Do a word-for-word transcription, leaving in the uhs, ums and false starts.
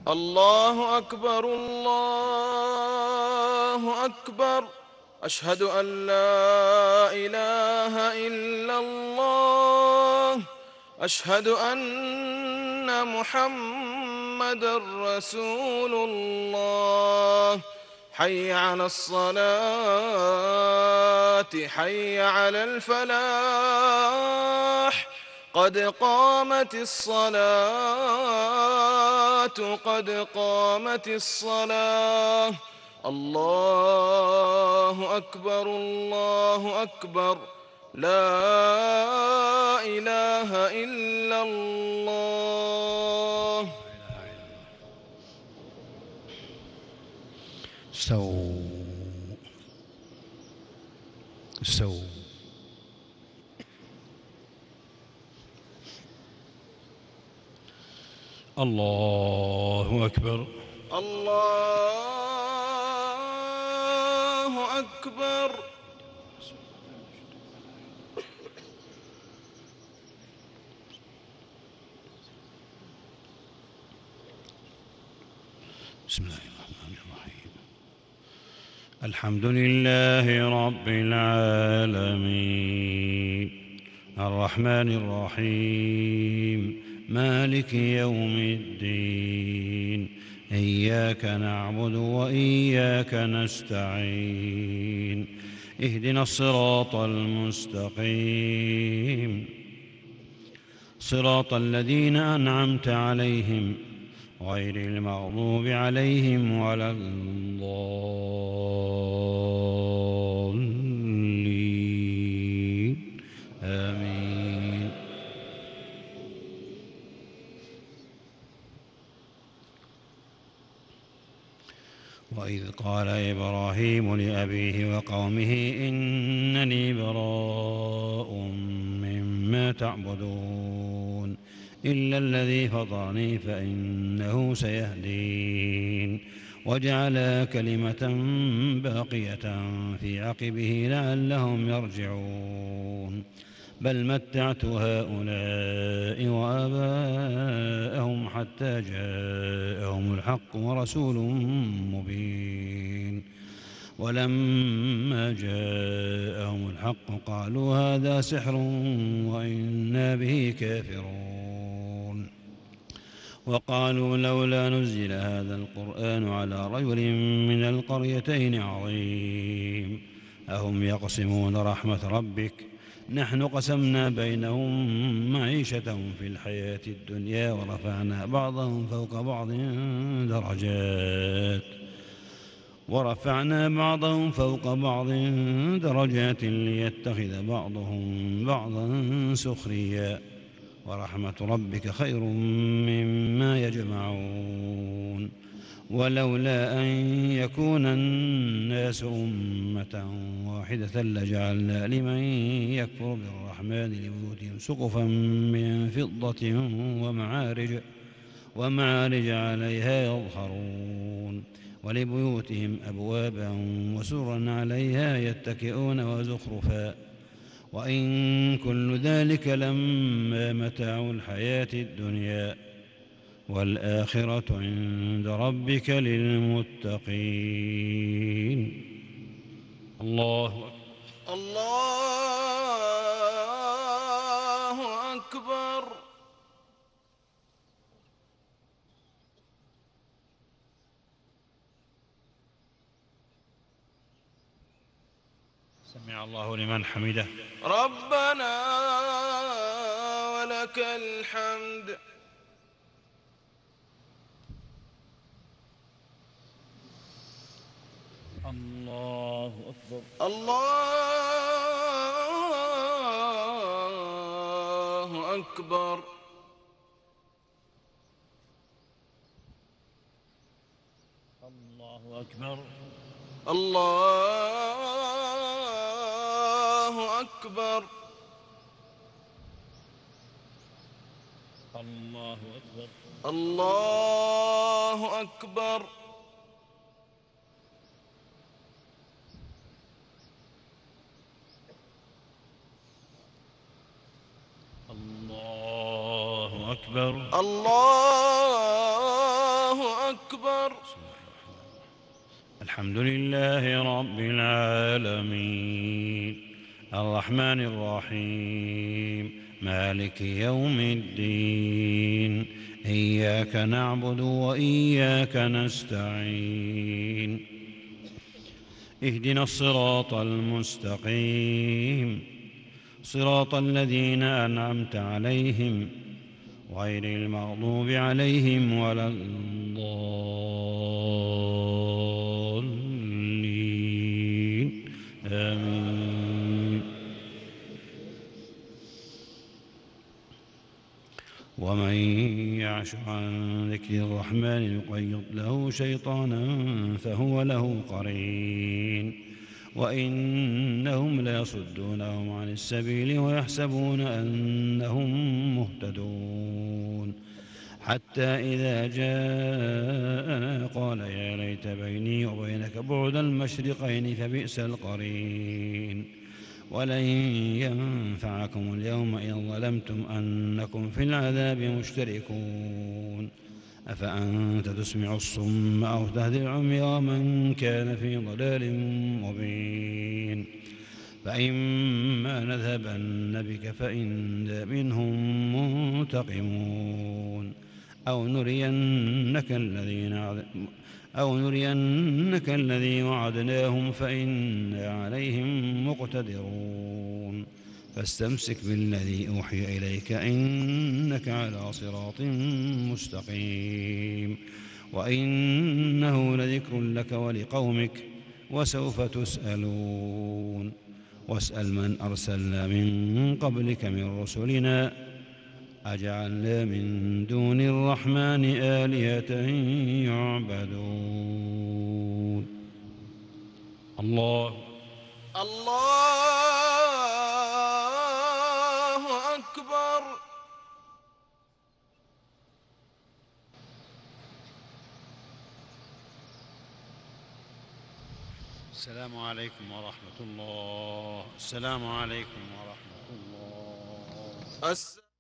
الله أكبر الله أكبر. أشهد أن لا إله إلا الله. أشهد أن محمدًا رسول الله. حي على الصلاة حي على الفلاح. قد قامت الصلاة قد قامت الصلاة. الله أكبر الله أكبر. لا إله إلا الله. استووا استووا. الله أكبر الله أكبر. بسم الله الرحمن الرحيم. الحمد لله رب العالمين الرحمن الرحيم مالك يوم الدين. إياك نعبد وإياك نستعين. اهدنا الصراط المستقيم صراط الذين أنعمت عليهم غير المغضوب عليهم ولا الضالين آمين. وإذ قال إبراهيم لأبيه وقومه إنني براء مما تعبدون إلا الذي فطرني فإنه سيهدين. وجعل كلمة باقية في عقبه لعلهم يرجعون. بل متعت هؤلاء وآباءهم حتى جاءهم الحق ورسول مبين. ولما جاءهم الحق قالوا هذا سحر وإنا به كافرون. وقالوا لولا نزل هذا القرآن على رجل من القريتين عظيم أهم يقسمون رحمة ربك نحن قسمنا بينهم معيشتهم في الحياة الدنيا ورفعنا بعضهم فوق بعض درجات ورفعنا بعضهم فوق بعض درجات ليتخذ بعضهم بعضا سخريا ورحمة ربك خير مما يجمعون. ولولا أن يكون الناس أمة واحدة لجعلنا لمن يكفر بالرحمن لبيوتهم سقفا من فضة ومعارج ومعارج عليها يظهرون ولبيوتهم أبوابا وسرا عليها يتكئون وزخرفا وإن كل ذلك لما متاع الحياة الدنيا والآخرة عند ربك للمتقين. الله الله أكبر. سمع الله لمن حمده. ربنا ولك الحمد. الله أكبر. الله أكبر. الله أكبر. الله أكبر. الله أكبر. الله أكبر. الله أكبر. الله أكبر. الحمد لله رب العالمين الرحمن الرحيم مالك يوم الدين إياك نعبد وإياك نستعين اهدنا الصراط المستقيم صراط الذين أنعمت عليهم غير المغضوب عليهم ولا الضالين آمين. ومن يعش عن ذكر الرحمن يقيض له شيطانا فهو له قرين وإنهم ليصدونهم عن السبيل ويحسبون أنهم مهتدون حتى إذا جاءنا قال يا ليت بيني وبينك بعد المشرقين فبئس القرين ولن ينفعكم اليوم إن ظلمتم أنكم في العذاب مشتركون أفأنت تسمع الصم أو تهدي العمي ومن كان في ضلال مبين فإما نذهبن بك فإنا منهم منتقمون أو نرينك الذين أو نرينك الذي وعدناهم فإنا عليهم مقتدرون فاستمسك بالذي أوحي إليك إنك على صراط مستقيم وإنه لذكر لك ولقومك وسوف تسألون واسأل من أرسلنا من قبلك من رسلنا أجعلنا من دون الرحمن آلهة يعبدون. الله الله أكبر. السلام عليكم ورحمة الله. السلام عليكم ورحمة الله. الس